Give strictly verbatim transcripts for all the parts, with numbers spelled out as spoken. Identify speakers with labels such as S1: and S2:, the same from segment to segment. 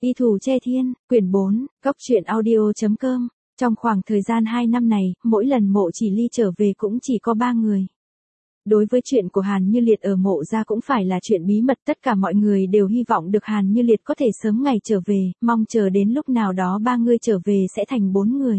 S1: Y Thù Che Thiên, quyển bốn, góc truyện audio.com. Trong khoảng thời gian hai năm này, mỗi lần Mộ Chỉ Ly trở về cũng chỉ có ba người. Đối với chuyện của Hàn Như Liệt ở Mộ gia cũng phải là chuyện bí mật, tất cả mọi người đều hy vọng được Hàn Như Liệt có thể sớm ngày trở về, mong chờ đến lúc nào đó ba người trở về sẽ thành bốn người.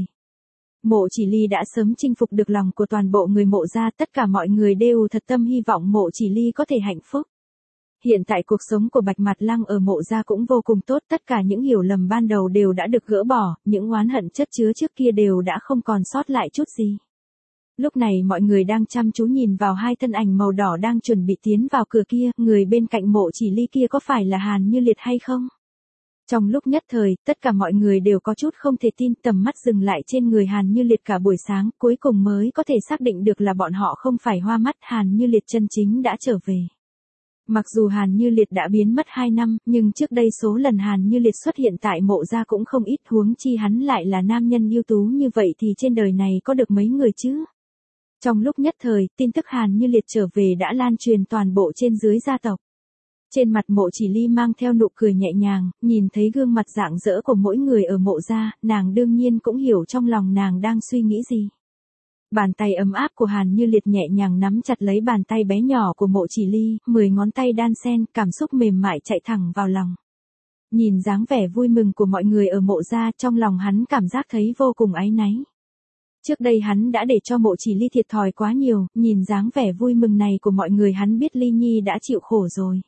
S1: Mộ Chỉ Ly đã sớm chinh phục được lòng của toàn bộ người Mộ gia, tất cả mọi người đều thật tâm hy vọng Mộ Chỉ Ly có thể hạnh phúc. Hiện tại cuộc sống của Bạch Mạt Lăng ở Mộ gia cũng vô cùng tốt, tất cả những hiểu lầm ban đầu đều đã được gỡ bỏ, những oán hận chất chứa trước kia đều đã không còn sót lại chút gì. Lúc này mọi người đang chăm chú nhìn vào hai thân ảnh màu đỏ đang chuẩn bị tiến vào cửa kia, người bên cạnh Mộ Chỉ Ly kia có phải là Hàn Như Liệt hay không? Trong lúc nhất thời, tất cả mọi người đều có chút không thể tin, tầm mắt dừng lại trên người Hàn Như Liệt cả buổi sáng, cuối cùng mới có thể xác định được là bọn họ không phải hoa mắt, Hàn Như Liệt chân chính đã trở về. Mặc dù Hàn Như Liệt đã biến mất hai năm, nhưng trước đây số lần Hàn Như Liệt xuất hiện tại Mộ gia cũng không ít, huống chi hắn lại là nam nhân ưu tú như vậy thì trên đời này có được mấy người chứ? Trong lúc nhất thời, tin tức Hàn Như Liệt trở về đã lan truyền toàn bộ trên dưới gia tộc. Trên mặt Mộ Chỉ Ly mang theo nụ cười nhẹ nhàng, nhìn thấy gương mặt rạng rỡ của mỗi người ở Mộ gia, nàng đương nhiên cũng hiểu trong lòng nàng đang suy nghĩ gì. Bàn tay ấm áp của Hàn Như Liệt nhẹ nhàng nắm chặt lấy bàn tay bé nhỏ của Mộ Chỉ Ly, mười ngón tay đan xen, cảm xúc mềm mại chạy thẳng vào lòng. Nhìn dáng vẻ vui mừng của mọi người ở Mộ gia, trong lòng hắn cảm giác thấy vô cùng áy náy. Trước đây hắn đã để cho Mộ Chỉ Ly thiệt thòi quá nhiều, nhìn dáng vẻ vui mừng này của mọi người hắn biết Ly Nhi đã chịu khổ rồi.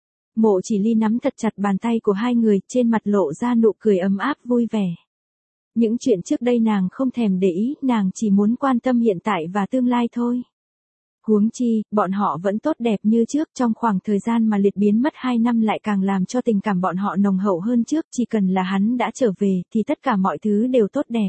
S1: Mộ Chỉ Ly nắm thật chặt bàn tay của hai người, trên mặt lộ ra nụ cười ấm áp vui vẻ. Những chuyện trước đây nàng không thèm để ý, nàng chỉ muốn quan tâm hiện tại và tương lai thôi. Huống chi, bọn họ vẫn tốt đẹp như trước, trong khoảng thời gian mà Liệt biến mất hai năm lại càng làm cho tình cảm bọn họ nồng hậu hơn trước, chỉ cần là hắn đã trở về thì tất cả mọi thứ đều tốt đẹp.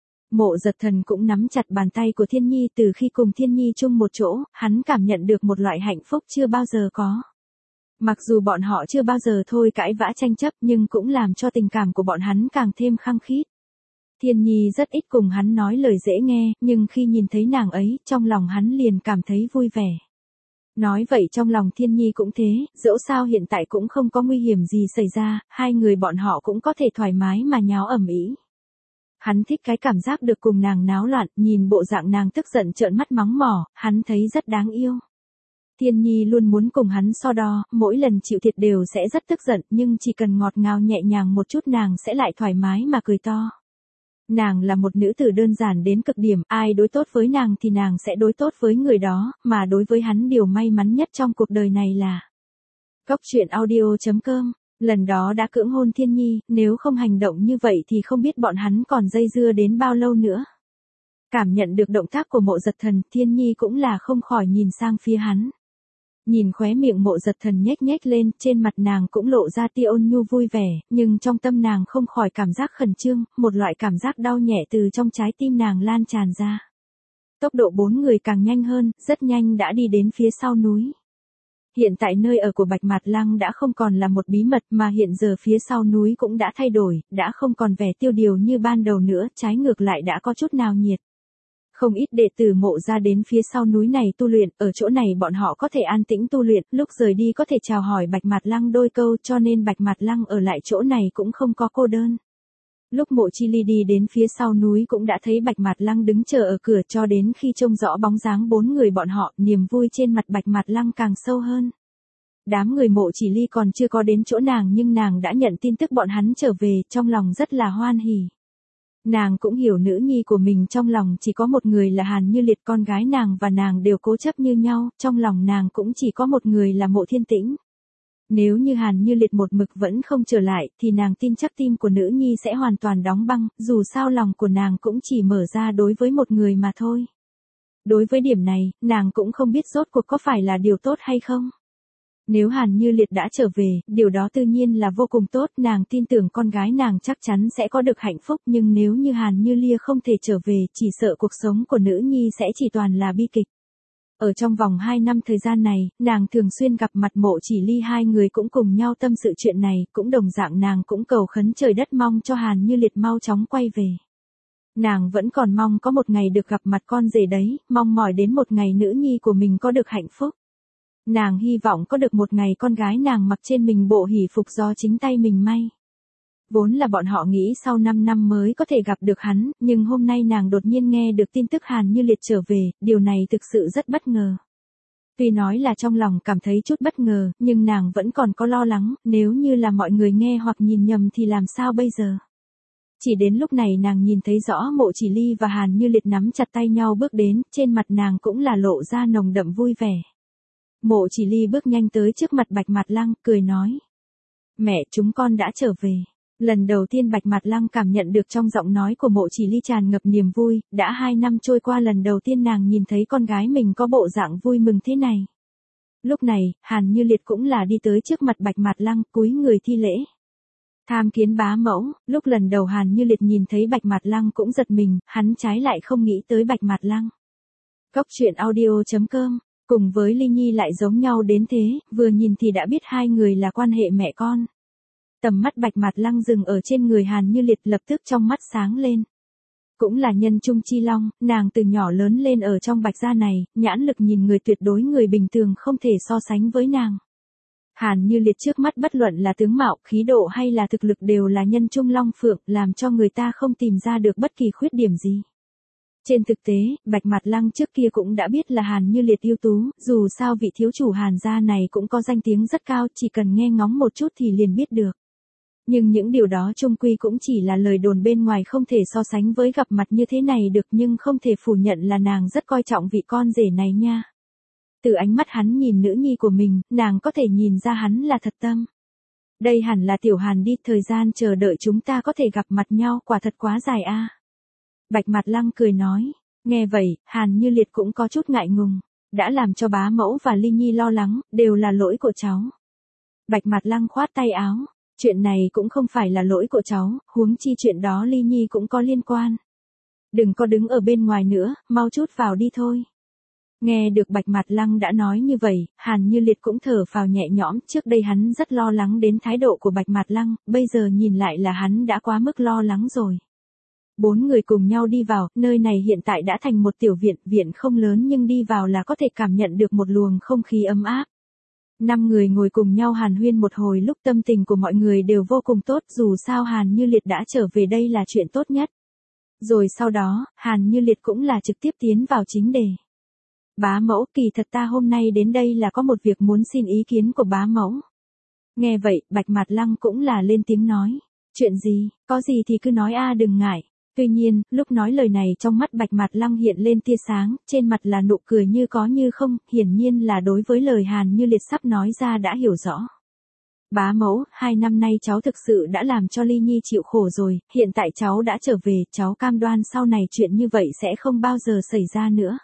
S1: Mộ Giật Thần cũng nắm chặt bàn tay của Thiên Nhi, từ khi cùng Thiên Nhi chung một chỗ, hắn cảm nhận được một loại hạnh phúc chưa bao giờ có. Mặc dù bọn họ chưa bao giờ thôi cãi vã tranh chấp nhưng cũng làm cho tình cảm của bọn hắn càng thêm khăng khít. Thiên Nhi rất ít cùng hắn nói lời dễ nghe, nhưng khi nhìn thấy nàng ấy, trong lòng hắn liền cảm thấy vui vẻ. Nói vậy trong lòng Thiên Nhi cũng thế, dẫu sao hiện tại cũng không có nguy hiểm gì xảy ra, hai người bọn họ cũng có thể thoải mái mà nháo ầm ĩ. Hắn thích cái cảm giác được cùng nàng náo loạn, nhìn bộ dạng nàng tức giận trợn mắt mắng mỏ, hắn thấy rất đáng yêu. Thiên Nhi luôn muốn cùng hắn so đo, mỗi lần chịu thiệt đều sẽ rất tức giận, nhưng chỉ cần ngọt ngào nhẹ nhàng một chút nàng sẽ lại thoải mái mà cười to. Nàng là một nữ tử đơn giản đến cực điểm, ai đối tốt với nàng thì nàng sẽ đối tốt với người đó, mà đối với hắn điều may mắn nhất trong cuộc đời này là góc truyện audio.com. Lần đó đã cưỡng hôn Thiên Nhi, nếu không hành động như vậy thì không biết bọn hắn còn dây dưa đến bao lâu nữa. Cảm nhận được động tác của Mộ Giật Thần, Thiên Nhi cũng là không khỏi nhìn sang phía hắn. Nhìn khóe miệng Mộ Giật Thần nhếch nhếch lên, trên mặt nàng cũng lộ ra tia ôn nhu vui vẻ, nhưng trong tâm nàng không khỏi cảm giác khẩn trương, một loại cảm giác đau nhẹ từ trong trái tim nàng lan tràn ra. Tốc độ bốn người càng nhanh hơn, rất nhanh đã đi đến phía sau núi. Hiện tại nơi ở của Bạch Mạt Lăng đã không còn là một bí mật mà hiện giờ phía sau núi cũng đã thay đổi, đã không còn vẻ tiêu điều như ban đầu nữa, trái ngược lại đã có chút nào nhiệt. Không ít đệ tử Mộ gia đến phía sau núi này tu luyện, ở chỗ này bọn họ có thể an tĩnh tu luyện, lúc rời đi có thể chào hỏi Bạch Mạt Lăng đôi câu, cho nên Bạch Mạt Lăng ở lại chỗ này cũng không có cô đơn. Lúc Mộ Chi Ly đi đến phía sau núi cũng đã thấy Bạch Mạt Lăng đứng chờ ở cửa, cho đến khi trông rõ bóng dáng bốn người bọn họ, niềm vui trên mặt Bạch Mạt Lăng càng sâu hơn. Đám người Mộ Chỉ Ly còn chưa có đến chỗ nàng nhưng nàng đã nhận tin tức bọn hắn trở về, trong lòng rất là hoan hỉ. Nàng cũng hiểu nữ nhi của mình trong lòng chỉ có một người là Hàn Như Liệt, con gái nàng và nàng đều cố chấp như nhau, trong lòng nàng cũng chỉ có một người là Mộ Thiên Tĩnh. Nếu như Hàn Như Liệt một mực vẫn không trở lại, thì nàng tin chắc tim của nữ nhi sẽ hoàn toàn đóng băng, dù sao lòng của nàng cũng chỉ mở ra đối với một người mà thôi. Đối với điểm này, nàng cũng không biết rốt cuộc có phải là điều tốt hay không. Nếu Hàn Như Liệt đã trở về, điều đó tự nhiên là vô cùng tốt, nàng tin tưởng con gái nàng chắc chắn sẽ có được hạnh phúc, nhưng nếu như Hàn Như Lia không thể trở về, chỉ sợ cuộc sống của nữ nhi sẽ chỉ toàn là bi kịch. Ở trong vòng hai năm thời gian này, nàng thường xuyên gặp mặt Mộ Chỉ Ly, hai người cũng cùng nhau tâm sự chuyện này, cũng đồng dạng nàng cũng cầu khấn trời đất mong cho Hàn Như Liệt mau chóng quay về. Nàng vẫn còn mong có một ngày được gặp mặt con rể đấy, mong mỏi đến một ngày nữ nhi của mình có được hạnh phúc. Nàng hy vọng có được một ngày con gái nàng mặc trên mình bộ hỷ phục do chính tay mình may. Vốn là bọn họ nghĩ sau năm năm mới có thể gặp được hắn, nhưng hôm nay nàng đột nhiên nghe được tin tức Hàn Như Liệt trở về, điều này thực sự rất bất ngờ. Tuy nói là trong lòng cảm thấy chút bất ngờ, nhưng nàng vẫn còn có lo lắng, nếu như là mọi người nghe hoặc nhìn nhầm thì làm sao bây giờ. Chỉ đến lúc này nàng nhìn thấy rõ Mộ Chỉ Ly và Hàn Như Liệt nắm chặt tay nhau bước đến, trên mặt nàng cũng là lộ ra nồng đậm vui vẻ. Mộ Chỉ Ly bước nhanh tới trước mặt Bạch Mạt Lăng, cười nói. Mẹ, chúng con đã trở về. Lần đầu tiên Bạch Mạt Lăng cảm nhận được trong giọng nói của Mộ Chỉ Ly tràn ngập niềm vui, đã hai năm trôi qua lần đầu tiên nàng nhìn thấy con gái mình có bộ dạng vui mừng thế này. Lúc này, Hàn Như Liệt cũng là đi tới trước mặt Bạch Mạt Lăng, cúi người thi lễ. Tham kiến bá mẫu, lúc lần đầu Hàn Như Liệt nhìn thấy Bạch Mạt Lăng cũng giật mình, hắn trái lại không nghĩ tới Bạch Mạt Lăng. Cốc truyện audio chấm com, cùng với Ly Nhi lại giống nhau đến thế, vừa nhìn thì đã biết hai người là quan hệ mẹ con. Tầm mắt Bạch Mạt Lăng dừng ở trên người Hàn Như Liệt, lập tức trong mắt sáng lên. Cũng là nhân trung chi long, nàng từ nhỏ lớn lên ở trong Bạch gia này, nhãn lực nhìn người tuyệt đối người bình thường không thể so sánh với nàng. Hàn Như Liệt trước mắt bất luận là tướng mạo, khí độ hay là thực lực đều là nhân trung long phượng, làm cho người ta không tìm ra được bất kỳ khuyết điểm gì. Trên thực tế, Bạch Mạt Lăng trước kia cũng đã biết là Hàn Như Liệt ưu tú, dù sao vị thiếu chủ Hàn gia này cũng có danh tiếng rất cao, chỉ cần nghe ngóng một chút thì liền biết được. Nhưng những điều đó chung quy cũng chỉ là lời đồn bên ngoài, không thể so sánh với gặp mặt như thế này được, nhưng không thể phủ nhận là nàng rất coi trọng vị con rể này nha. Từ ánh mắt hắn nhìn nữ nhi của mình, nàng có thể nhìn ra hắn là thật tâm. Đây hẳn là tiểu Hàn đi, thời gian chờ đợi chúng ta có thể gặp mặt nhau quả thật quá dài a. Bạch Mạt Lăng cười nói, nghe vậy, Hàn Như Liệt cũng có chút ngại ngùng, đã làm cho bá mẫu và Ly Nhi lo lắng, đều là lỗi của cháu. Bạch Mạt Lăng khoát tay áo, chuyện này cũng không phải là lỗi của cháu, huống chi chuyện đó Ly Nhi cũng có liên quan. Đừng có đứng ở bên ngoài nữa, mau chút vào đi thôi. Nghe được Bạch Mạt Lăng đã nói như vậy, Hàn Như Liệt cũng thở phào nhẹ nhõm, trước đây hắn rất lo lắng đến thái độ của Bạch Mạt Lăng, bây giờ nhìn lại là hắn đã quá mức lo lắng rồi. Bốn người cùng nhau đi vào, nơi này hiện tại đã thành một tiểu viện, viện không lớn nhưng đi vào là có thể cảm nhận được một luồng không khí ấm áp. Năm người ngồi cùng nhau hàn huyên một hồi, lúc tâm tình của mọi người đều vô cùng tốt, dù sao Hàn Như Liệt đã trở về đây là chuyện tốt nhất. Rồi sau đó, Hàn Như Liệt cũng là trực tiếp tiến vào chính đề. Bá mẫu, kỳ thật ta hôm nay đến đây là có một việc muốn xin ý kiến của bá mẫu. Nghe vậy, Bạch Mạt Lăng cũng là lên tiếng nói. Chuyện gì, có gì thì cứ nói a, đừng ngại. Tuy nhiên, lúc nói lời này trong mắt Bạch Mạt Lăng hiện lên tia sáng, trên mặt là nụ cười như có như không, hiển nhiên là đối với lời Hàn Như Liệt sắp nói ra đã hiểu rõ. Bá mẫu, hai năm nay cháu thực sự đã làm cho Ly Nhi chịu khổ rồi, hiện tại cháu đã trở về, cháu cam đoan sau này chuyện như vậy sẽ không bao giờ xảy ra nữa.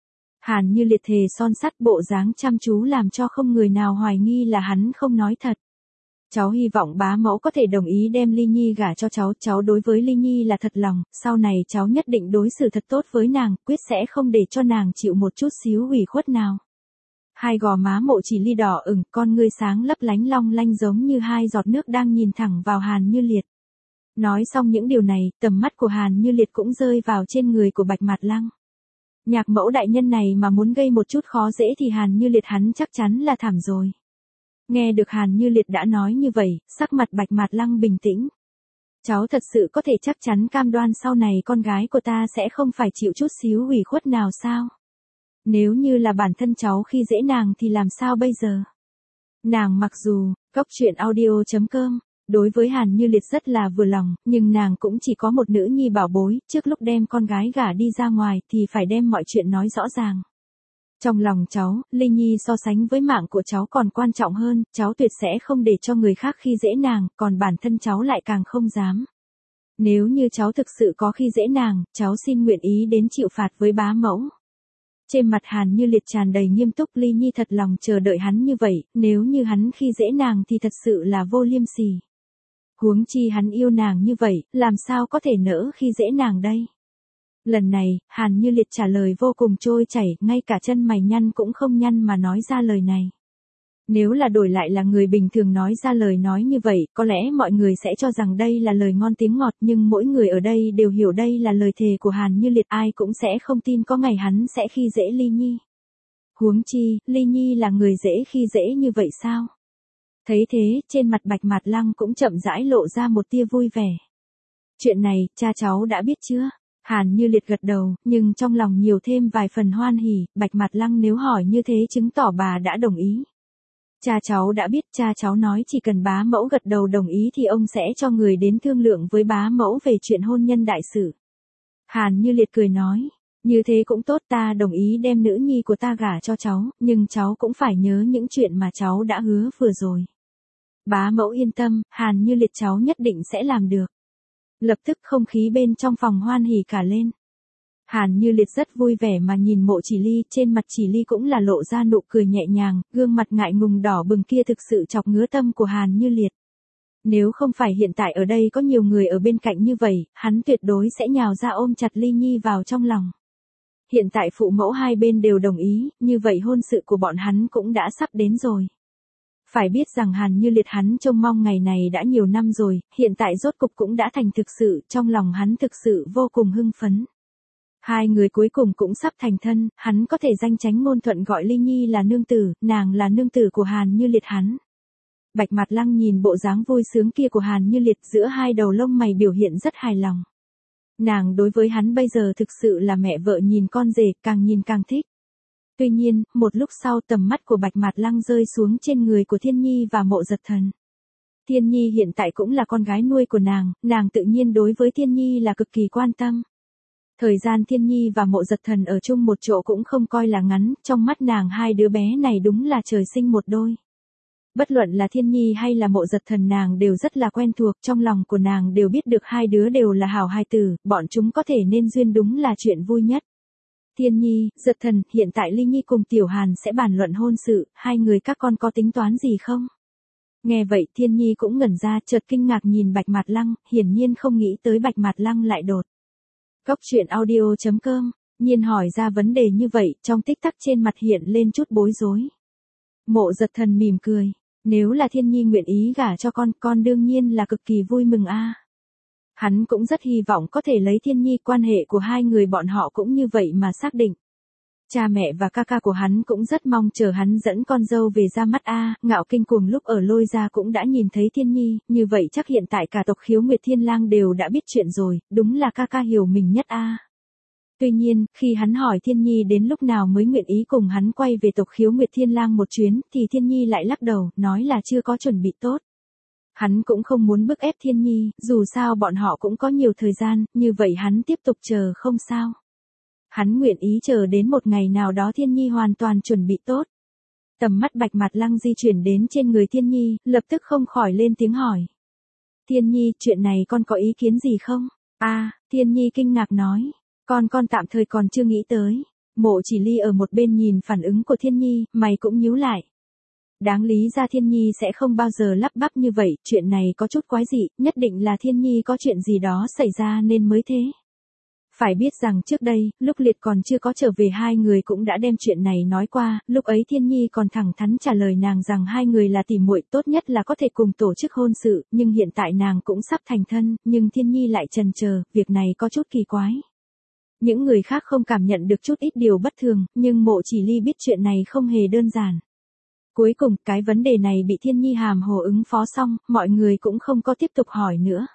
S1: Hàn Như Liệt thề son sắt, bộ dáng chăm chú làm cho không người nào hoài nghi là hắn không nói thật. Cháu hy vọng bá mẫu có thể đồng ý đem Ly Nhi gả cho cháu, cháu đối với Ly Nhi là thật lòng, sau này cháu nhất định đối xử thật tốt với nàng, quyết sẽ không để cho nàng chịu một chút xíu ủy khuất nào. Hai gò má Mộ Chỉ Ly đỏ ửng, con ngươi sáng lấp lánh long lanh giống như hai giọt nước đang nhìn thẳng vào Hàn Như Liệt. Nói xong những điều này, tầm mắt của Hàn Như Liệt cũng rơi vào trên người của Bạch Mạt Lăng. Nhạc mẫu đại nhân này mà muốn gây một chút khó dễ thì Hàn Như Liệt hắn chắc chắn là thảm rồi. Nghe được Hàn Như Liệt đã nói như vậy, sắc mặt Bạch Mạt Lăng bình tĩnh. Cháu thật sự có thể chắc chắn cam đoan sau này con gái của ta sẽ không phải chịu chút xíu ủy khuất nào sao? Nếu như là bản thân cháu khi dễ nàng thì làm sao bây giờ? Nàng mặc dù, cốc truyện audio chấm com, đối với Hàn Như Liệt rất là vừa lòng, nhưng nàng cũng chỉ có một nữ nhi bảo bối, trước lúc đem con gái gả đi ra ngoài thì phải đem mọi chuyện nói rõ ràng. Trong lòng cháu, Ly Nhi so sánh với mạng của cháu còn quan trọng hơn, cháu tuyệt sẽ không để cho người khác khi dễ nàng, còn bản thân cháu lại càng không dám. Nếu như cháu thực sự có khi dễ nàng, cháu xin nguyện ý đến chịu phạt với bá mẫu. Trên mặt Hàn Như Liệt tràn đầy nghiêm túc, Ly Nhi thật lòng chờ đợi hắn như vậy, nếu như hắn khi dễ nàng thì thật sự là vô liêm sỉ. Huống chi hắn yêu nàng như vậy, làm sao có thể nỡ khi dễ nàng đây? Lần này, Hàn Như Liệt trả lời vô cùng trôi chảy, ngay cả chân mày nhăn cũng không nhăn mà nói ra lời này. Nếu là đổi lại là người bình thường nói ra lời nói như vậy, có lẽ mọi người sẽ cho rằng đây là lời ngon tiếng ngọt, nhưng mỗi người ở đây đều hiểu đây là lời thề của Hàn Như Liệt, ai cũng sẽ không tin có ngày hắn sẽ khi dễ Ly Nhi. Huống chi, Ly Nhi là người dễ khi dễ như vậy sao? Thấy thế, trên mặt Bạch Mạt Lăng cũng chậm rãi lộ ra một tia vui vẻ. Chuyện này, cha cháu đã biết chưa? Hàn Như Liệt gật đầu, nhưng trong lòng nhiều thêm vài phần hoan hỉ, Bạch Mạt Lăng nếu hỏi như thế chứng tỏ bà đã đồng ý. Cha cháu đã biết, cha cháu nói chỉ cần bá mẫu gật đầu đồng ý thì ông sẽ cho người đến thương lượng với bá mẫu về chuyện hôn nhân đại sự. Hàn Như Liệt cười nói, như thế cũng tốt, ta đồng ý đem nữ nhi của ta gả cho cháu, nhưng cháu cũng phải nhớ những chuyện mà cháu đã hứa vừa rồi. Bá mẫu yên tâm, Hàn Như Liệt cháu nhất định sẽ làm được. Lập tức không khí bên trong phòng hoan hỉ cả lên. Hàn Như Liệt rất vui vẻ mà nhìn Mộ Chỉ Ly, trên mặt Chỉ Ly cũng là lộ ra nụ cười nhẹ nhàng, gương mặt ngại ngùng đỏ bừng kia thực sự chọc ngứa tâm của Hàn Như Liệt. Nếu không phải hiện tại ở đây có nhiều người ở bên cạnh như vậy, hắn tuyệt đối sẽ nhào ra ôm chặt Ly Nhi vào trong lòng. Hiện tại phụ mẫu hai bên đều đồng ý, như vậy hôn sự của bọn hắn cũng đã sắp đến rồi. Phải biết rằng Hàn Như Liệt hắn trông mong ngày này đã nhiều năm rồi, hiện tại rốt cục cũng đã thành thực sự, trong lòng hắn thực sự vô cùng hưng phấn. Hai người cuối cùng cũng sắp thành thân, hắn có thể danh chánh ngôn thuận gọi Ly Nhi là nương tử, nàng là nương tử của Hàn Như Liệt hắn. Bạch Mạt Lăng nhìn bộ dáng vui sướng kia của Hàn Như Liệt, giữa hai đầu lông mày biểu hiện rất hài lòng. Nàng đối với hắn bây giờ thực sự là mẹ vợ nhìn con rể, càng nhìn càng thích. Tuy nhiên, một lúc sau tầm mắt của Bạch Mạt Lăng rơi xuống trên người của Thiên Nhi và Mộ Giật Thần. Thiên Nhi hiện tại cũng là con gái nuôi của nàng, nàng tự nhiên đối với Thiên Nhi là cực kỳ quan tâm. Thời gian Thiên Nhi và Mộ Giật Thần ở chung một chỗ cũng không coi là ngắn, trong mắt nàng hai đứa bé này đúng là trời sinh một đôi. Bất luận là Thiên Nhi hay là Mộ Giật Thần nàng đều rất là quen thuộc, trong lòng của nàng đều biết được hai đứa đều là hảo hài tử, bọn chúng có thể nên duyên đúng là chuyện vui nhất. Thiên Nhi, Giật Thần, hiện tại Ly Nhi cùng Tiểu Hàn sẽ bàn luận hôn sự, hai người các con có tính toán gì không? Nghe vậy Thiên Nhi cũng ngẩn ra, chợt kinh ngạc nhìn Bạch Mạt Lăng, hiển nhiên không nghĩ tới Bạch Mạt Lăng lại đột. Cóc truyện audio chấm com, Nhiên hỏi ra vấn đề như vậy, trong tích tắc trên mặt hiện lên chút bối rối. Mộ Giật Thần mỉm cười, nếu là Thiên Nhi nguyện ý gả cho con, con đương nhiên là cực kỳ vui mừng a. Hắn cũng rất hy vọng có thể lấy Thiên Nhi, quan hệ của hai người bọn họ cũng như vậy mà xác định. Cha mẹ và ca ca của hắn cũng rất mong chờ hắn dẫn con dâu về ra mắt a. Ngạo Kinh Cuồng lúc ở Lôi Gia cũng đã nhìn thấy Thiên Nhi, như vậy chắc hiện tại cả tộc Khiếu Nguyệt Thiên Lang đều đã biết chuyện rồi, đúng là ca ca hiểu mình nhất a. Tuy nhiên, khi hắn hỏi Thiên Nhi đến lúc nào mới nguyện ý cùng hắn quay về tộc Khiếu Nguyệt Thiên Lang một chuyến, thì Thiên Nhi lại lắc đầu, nói là chưa có chuẩn bị tốt. Hắn cũng không muốn bức ép Thiên Nhi, dù sao bọn họ cũng có nhiều thời gian, như vậy hắn tiếp tục chờ không sao. Hắn nguyện ý chờ đến một ngày nào đó Thiên Nhi hoàn toàn chuẩn bị tốt. Tầm mắt Bạch Mạt Lăng di chuyển đến trên người Thiên Nhi, lập tức không khỏi lên tiếng hỏi. Thiên Nhi, chuyện này con có ý kiến gì không? A, à, Thiên Nhi kinh ngạc nói. Con con tạm thời còn chưa nghĩ tới. Mộ Chỉ Ly ở một bên nhìn phản ứng của Thiên Nhi, mày cũng nhíu lại. Đáng lý ra Thiên Nhi sẽ không bao giờ lắp bắp như vậy, chuyện này có chút quái dị, nhất định là Thiên Nhi có chuyện gì đó xảy ra nên mới thế. Phải biết rằng trước đây, lúc Liệt còn chưa có trở về hai người cũng đã đem chuyện này nói qua, lúc ấy Thiên Nhi còn thẳng thắn trả lời nàng rằng hai người là tỉ muội, tốt nhất là có thể cùng tổ chức hôn sự, nhưng hiện tại nàng cũng sắp thành thân, nhưng Thiên Nhi lại chần chờ, việc này có chút kỳ quái. Những người khác không cảm nhận được chút ít điều bất thường, nhưng Mộ Chỉ Ly biết chuyện này không hề đơn giản. Cuối cùng, cái vấn đề này bị Thiên Nhi hàm hồ ứng phó xong, mọi người cũng không có tiếp tục hỏi nữa.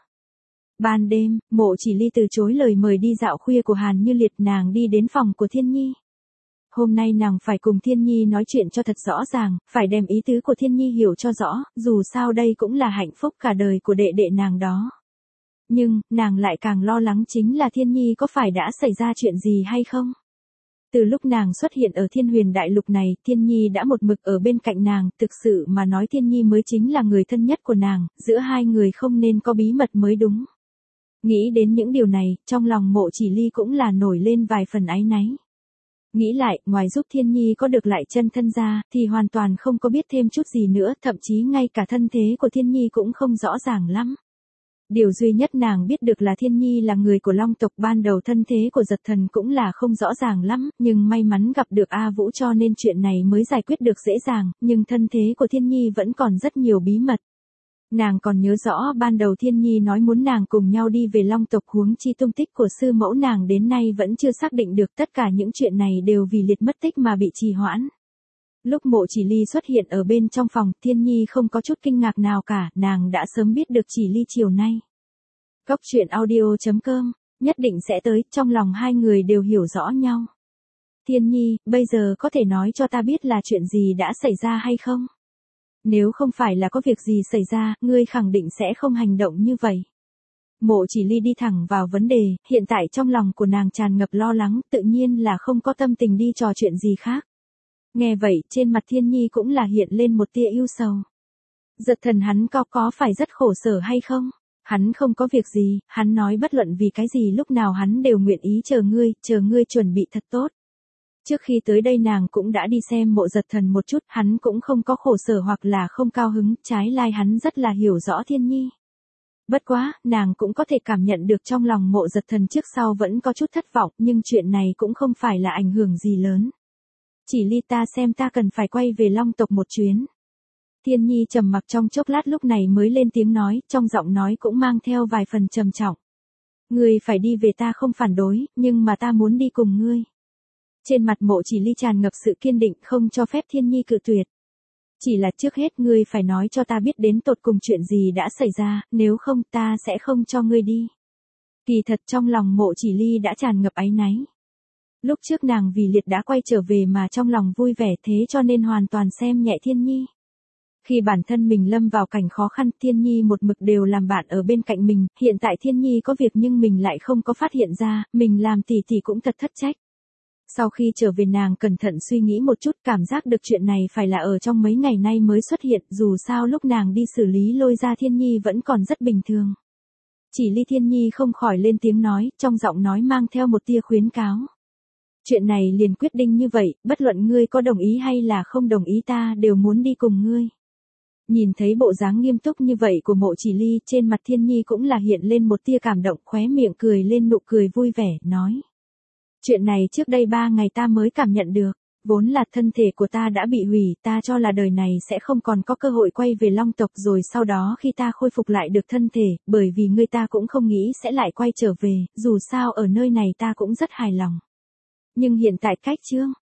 S1: Ban đêm, Mộ Chỉ Ly từ chối lời mời đi dạo khuya của Hàn Như Liệt, nàng đi đến phòng của Thiên Nhi. Hôm nay nàng phải cùng Thiên Nhi nói chuyện cho thật rõ ràng, phải đem ý tứ của Thiên Nhi hiểu cho rõ, dù sao đây cũng là hạnh phúc cả đời của đệ đệ nàng đó. Nhưng, nàng lại càng lo lắng chính là Thiên Nhi có phải đã xảy ra chuyện gì hay không? Từ lúc nàng xuất hiện ở Thiên Huyền Đại Lục này, Thiên Nhi đã một mực ở bên cạnh nàng, thực sự mà nói Thiên Nhi mới chính là người thân nhất của nàng, giữa hai người không nên có bí mật mới đúng. Nghĩ đến những điều này, trong lòng Mộ Chỉ Ly cũng là nổi lên vài phần áy náy. Nghĩ lại, ngoài giúp Thiên Nhi có được lại chân thân ra, thì hoàn toàn không có biết thêm chút gì nữa, thậm chí ngay cả thân thế của Thiên Nhi cũng không rõ ràng lắm. Điều duy nhất nàng biết được là Thiên Nhi là người của Long tộc, ban đầu thân thế của Giật Thần cũng là không rõ ràng lắm, nhưng may mắn gặp được A Vũ cho nên chuyện này mới giải quyết được dễ dàng, nhưng thân thế của Thiên Nhi vẫn còn rất nhiều bí mật. Nàng còn nhớ rõ ban đầu Thiên Nhi nói muốn nàng cùng nhau đi về Long tộc, huống chi tung tích của sư mẫu nàng đến nay vẫn chưa xác định được, tất cả những chuyện này đều vì Liệt mất tích mà bị trì hoãn. Lúc Mộ Chỉ Ly xuất hiện ở bên trong phòng, Thiên Nhi không có chút kinh ngạc nào cả, nàng đã sớm biết được Chỉ Ly chiều nay. Cốc truyện audio chấm com, nhất định sẽ tới, trong lòng hai người đều hiểu rõ nhau. Thiên Nhi, bây giờ có thể nói cho ta biết là chuyện gì đã xảy ra hay không? Nếu không phải là có việc gì xảy ra, ngươi khẳng định sẽ không hành động như vậy. Mộ Chỉ Ly đi thẳng vào vấn đề, hiện tại trong lòng của nàng tràn ngập lo lắng, tự nhiên là không có tâm tình đi trò chuyện gì khác. Nghe vậy, trên mặt Thiên Nhi cũng là hiện lên một tia ưu sầu. Giật Thần hắn có có phải rất khổ sở hay không? Hắn không có việc gì, hắn nói bất luận vì cái gì lúc nào hắn đều nguyện ý chờ ngươi, chờ ngươi chuẩn bị thật tốt. Trước khi tới đây nàng cũng đã đi xem Mộ Giật Thần một chút, hắn cũng không có khổ sở hoặc là không cao hứng, trái lại hắn rất là hiểu rõ Thiên Nhi. Bất quá, nàng cũng có thể cảm nhận được trong lòng Mộ Giật Thần trước sau vẫn có chút thất vọng, nhưng chuyện này cũng không phải là ảnh hưởng gì lớn. Chỉ Ly, ta xem ta cần phải quay về Long tộc một chuyến. Thiên Nhi trầm mặc trong chốc lát lúc này mới lên tiếng nói, trong giọng nói cũng mang theo vài phần trầm trọng. Ngươi phải đi về ta không phản đối, nhưng mà ta muốn đi cùng ngươi. Trên mặt Mộ Chỉ Ly tràn ngập sự kiên định, không cho phép Thiên Nhi cự tuyệt. Chỉ là trước hết ngươi phải nói cho ta biết đến tột cùng chuyện gì đã xảy ra, nếu không ta sẽ không cho ngươi đi. Kỳ thật trong lòng Mộ Chỉ Ly đã tràn ngập áy náy. Lúc trước nàng vì Liệt đã quay trở về mà trong lòng vui vẻ, thế cho nên hoàn toàn xem nhẹ Thiên Nhi. Khi bản thân mình lâm vào cảnh khó khăn, Thiên Nhi một mực đều làm bạn ở bên cạnh mình, hiện tại Thiên Nhi có việc nhưng mình lại không có phát hiện ra, mình làm tỷ tỷ cũng thật thất trách. Sau khi trở về nàng cẩn thận suy nghĩ một chút, cảm giác được chuyện này phải là ở trong mấy ngày nay mới xuất hiện, dù sao lúc nàng đi xử lý Lôi ra Thiên Nhi vẫn còn rất bình thường. Chỉ Ly, Thiên Nhi không khỏi lên tiếng nói, trong giọng nói mang theo một tia khuyến cáo. Chuyện này liền quyết định như vậy, bất luận ngươi có đồng ý hay là không đồng ý ta đều muốn đi cùng ngươi. Nhìn thấy bộ dáng nghiêm túc như vậy của Mộ Chỉ Ly, trên mặt Thiên Nhi cũng là hiện lên một tia cảm động, khóe miệng cười lên nụ cười vui vẻ, nói. Chuyện này trước đây ba ngày ta mới cảm nhận được, vốn là thân thể của ta đã bị hủy, ta cho là đời này sẽ không còn có cơ hội quay về Long tộc, rồi sau đó khi ta khôi phục lại được thân thể, bởi vì ngươi ta cũng không nghĩ sẽ lại quay trở về, dù sao ở nơi này ta cũng rất hài lòng. Nhưng hiện tại cách chương,